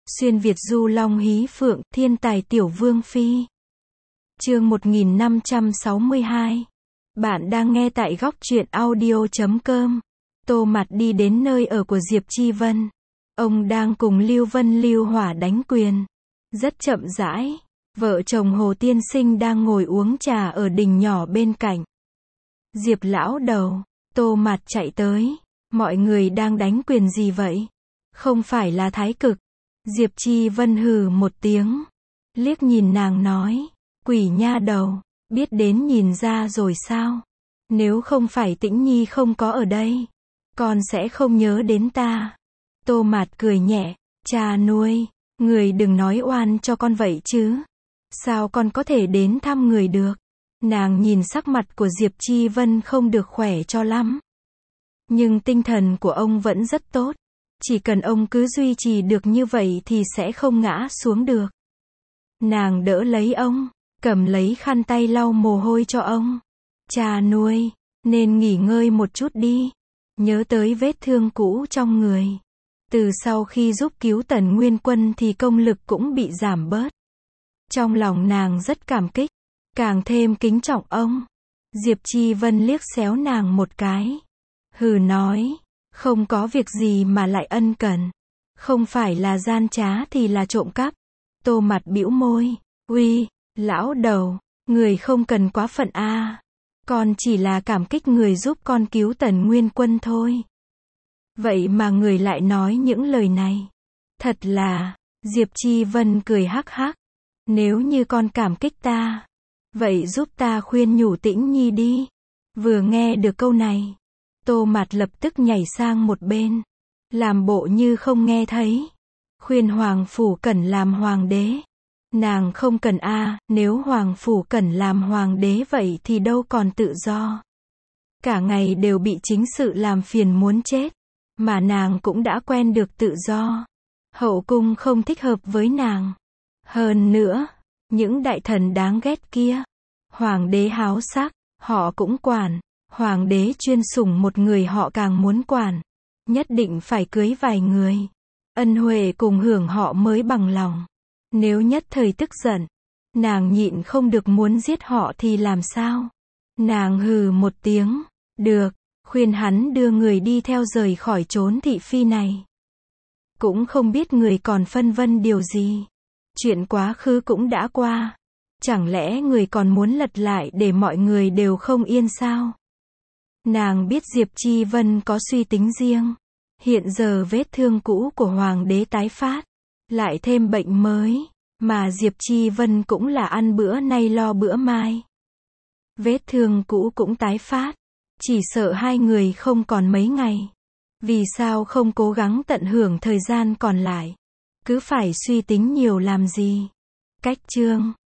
Xuyên Việt du long hí phượng, thiên tài tiểu vương phi. Chương 1562. Bạn đang nghe tại góc truyện audio.com. Tô Mạt đi đến nơi ở của Diệp Chi Vân. Ông đang cùng Lưu Vân Lưu Hỏa đánh quyền. Rất chậm rãi. Vợ chồng Hồ Tiên Sinh đang ngồi uống trà ở đình nhỏ bên cạnh. Diệp lão đầu, Tô Mạt chạy tới. Mọi người đang đánh quyền gì vậy? Không phải là thái cực. Diệp Chi Vân hừ một tiếng. Liếc nhìn nàng nói. Quỷ nha đầu, biết đến nhìn ra rồi sao? Nếu không phải Tĩnh Nhi không có ở đây, con sẽ không nhớ đến ta. Tô Mạt cười nhẹ. Cha nuôi, người đừng nói oan cho con vậy chứ. Sao con có thể đến thăm người được? Nàng nhìn sắc mặt của Diệp Chi Vân không được khỏe cho lắm. Nhưng tinh thần của ông vẫn rất tốt. Chỉ cần ông cứ duy trì được như vậy thì sẽ không ngã xuống được. Nàng đỡ lấy ông, cầm lấy khăn tay lau mồ hôi cho ông. Cha nuôi, nên nghỉ ngơi một chút đi. Nhớ tới vết thương cũ trong người. Từ sau khi giúp cứu Tần Nguyên Quân thì công lực cũng bị giảm bớt. Trong lòng nàng rất cảm kích, càng thêm kính trọng ông. Diệp Chi Vân liếc xéo nàng một cái. Hừ nói, không có việc gì mà lại ân cần. Không phải là gian trá thì là trộm cắp. Tô Mạt bĩu môi. Uy, lão đầu, người không cần quá phận a. Con chỉ là cảm kích người giúp con cứu Tần Nguyên Quân thôi. Vậy mà người lại nói những lời này. Thật là, Diệp Chi Vân cười hắc hắc. Nếu như con cảm kích ta, vậy giúp ta khuyên nhủ Tĩnh Nhi đi. Vừa nghe được câu này, Tô Mạt lập tức nhảy sang một bên, làm bộ như không nghe thấy. Khuyên Hoàng Phủ Cẩn làm hoàng đế. Nàng không cần a, nếu Hoàng Phủ Cẩn làm hoàng đế vậy thì đâu còn tự do. Cả ngày đều bị chính sự làm phiền muốn chết, mà nàng cũng đã quen được tự do. Hậu cung không thích hợp với nàng. Hơn nữa, những đại thần đáng ghét kia, hoàng đế háo sắc, họ cũng quản. Hoàng đế chuyên sủng một người họ càng muốn quản. Nhất định phải cưới vài người. Ân huệ cùng hưởng họ mới bằng lòng. Nếu nhất thời tức giận, nàng nhịn không được muốn giết họ thì làm sao? Nàng hừ một tiếng. Được, khuyên hắn đưa người đi theo rời khỏi chốn thị phi này. Cũng không biết người còn phân vân điều gì. Chuyện quá khứ cũng đã qua. Chẳng lẽ người còn muốn lật lại để mọi người đều không yên sao? Nàng biết Diệp Chi Vân có suy tính riêng. Hiện giờ vết thương cũ của hoàng đế tái phát, lại thêm bệnh mới, mà Diệp Chi Vân cũng là ăn bữa nay lo bữa mai. Vết thương cũ cũng tái phát, chỉ sợ hai người không còn mấy ngày. Vì sao không cố gắng tận hưởng thời gian còn lại? Cứ phải suy tính nhiều làm gì? Cách chương